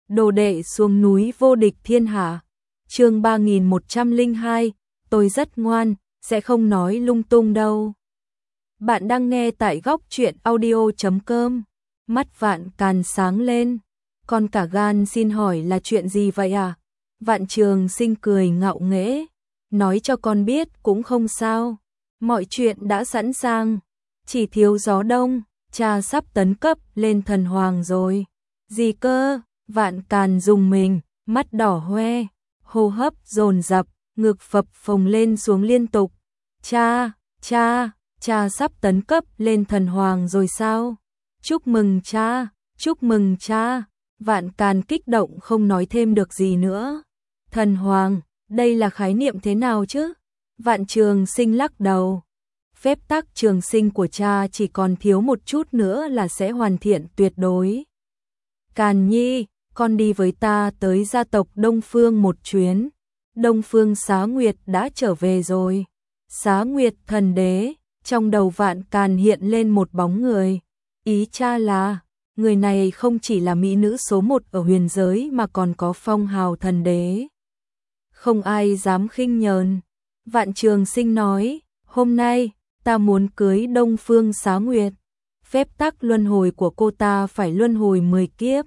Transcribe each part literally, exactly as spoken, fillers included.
Đồ đệ xuống núi vô địch thiên hạ. Chương ba nghìn một trăm lẻ hai, tôi rất ngoan, sẽ không nói lung tung đâu. Bạn đang nghe tại góc truyện audio chấm com. Mắt Vạn Càn sáng lên. Con cả gan xin hỏi là chuyện gì vậy à? Vạn Trường Sinh cười ngạo nghễ. Nói cho con biết cũng không sao. Mọi chuyện đã sẵn sàng. Chỉ thiếu gió đông, cha sắp tấn cấp lên thần hoàng rồi. Gì cơ? Vạn Càn rùng mình, mắt đỏ hoe, hô hấp dồn dập, ngực phập phồng lên xuống liên tục. Cha, cha, cha sắp tấn cấp lên thần hoàng rồi sao? Chúc mừng cha, chúc mừng cha. Vạn Càn kích động không nói thêm được gì nữa. Thần hoàng, đây là khái niệm thế nào chứ? Vạn Trường Sinh lắc đầu. Phép tắc trường sinh của cha chỉ còn thiếu một chút nữa là sẽ hoàn thiện tuyệt đối. Càn Nhi, con đi với ta tới gia tộc Đông Phương một chuyến. Đông Phương Xá Nguyệt đã trở về rồi. Xá Nguyệt thần đế, trong đầu Vạn Càn hiện lên một bóng người. Ý cha là, người này không chỉ là mỹ nữ số một ở huyền giới mà còn có phong hào thần đế. Không ai dám khinh nhờn. Vạn Trường Sinh nói, hôm nay, ta muốn cưới Đông Phương Xá Nguyệt. Phép tắc luân hồi của cô ta phải luân hồi mười kiếp.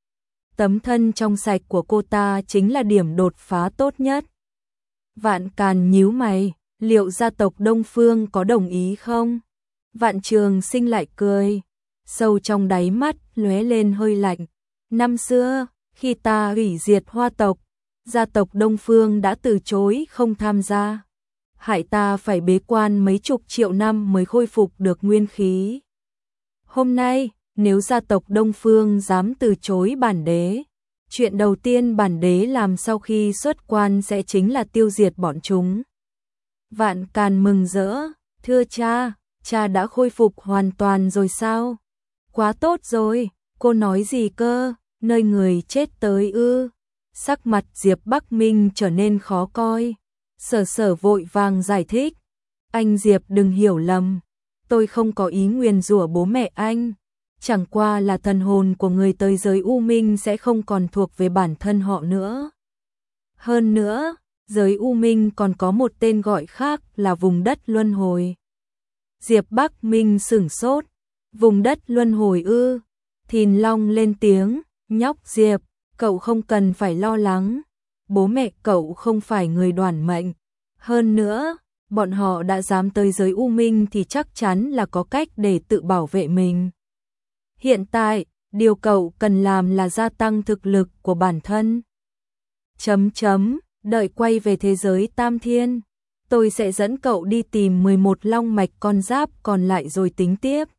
Tấm thân trong sạch của cô ta chính là điểm đột phá tốt nhất. Vạn Càn nhíu mày, liệu gia tộc Đông Phương có đồng ý không? Vạn Trường Sinh lại cười, sâu trong đáy mắt lóe lên hơi lạnh. Năm xưa, khi ta hủy diệt Hoa tộc, gia tộc Đông Phương đã từ chối không tham gia. Hại ta phải bế quan mấy chục triệu năm mới khôi phục được nguyên khí. Hôm nay, nếu gia tộc Đông Phương dám từ chối bản đế, chuyện đầu tiên bản đế làm sau khi xuất quan sẽ chính là tiêu diệt bọn chúng. Vạn Càn mừng rỡ, thưa cha, cha đã khôi phục hoàn toàn rồi sao? Quá tốt rồi, cô nói gì cơ, nơi người chết tới ư? Sắc mặt Diệp Bắc Minh trở nên khó coi. Sở Sở vội vàng giải thích, anh Diệp đừng hiểu lầm, tôi không có ý nguyền rủa bố mẹ anh. Chẳng qua là thần hồn của người tới giới U Minh sẽ không còn thuộc về bản thân họ nữa. Hơn nữa, giới U Minh còn có một tên gọi khác là vùng đất luân hồi. Diệp Bắc Minh sửng sốt, vùng đất luân hồi ư? Thìn Long lên tiếng, nhóc Diệp, cậu không cần phải lo lắng. Bố mẹ cậu không phải người đoản mệnh. Hơn nữa, bọn họ đã dám tới giới U Minh thì chắc chắn là có cách để tự bảo vệ mình. Hiện tại, điều cậu cần làm là gia tăng thực lực của bản thân. Chấm chấm, đợi quay về thế giới Tam Thiên, tôi sẽ dẫn cậu đi tìm mười một long mạch con giáp còn lại rồi tính tiếp.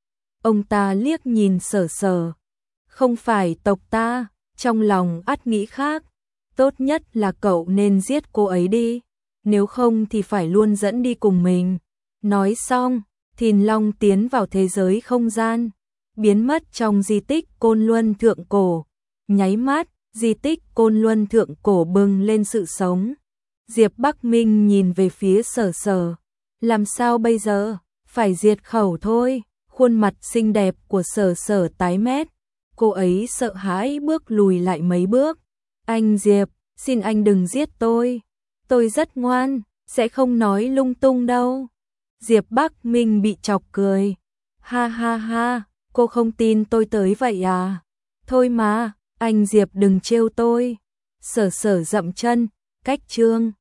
Ông ta liếc nhìn Sở Sở. Không phải tộc ta, trong lòng ắt nghĩ khác. Tốt nhất là cậu nên giết cô ấy đi, nếu không thì phải luôn dẫn đi cùng mình. Nói xong, Thìn Long tiến vào thế giới không gian, biến mất trong di tích Côn Luân Thượng Cổ. Nháy mắt, di tích Côn Luân Thượng Cổ bừng lên sự sống. Diệp Bắc Minh nhìn về phía Sở Sở. Làm sao bây giờ? Phải diệt khẩu thôi. Khuôn mặt xinh đẹp của Sở Sở tái mét. Cô ấy sợ hãi bước lùi lại mấy bước. Anh Diệp, xin anh đừng giết tôi. Tôi rất ngoan, sẽ không nói lung tung đâu. Diệp Bắc Minh bị chọc cười. Ha ha ha, cô không tin tôi tới vậy à? Thôi mà, anh Diệp đừng trêu tôi. Sở Sở dậm chân, cách chương.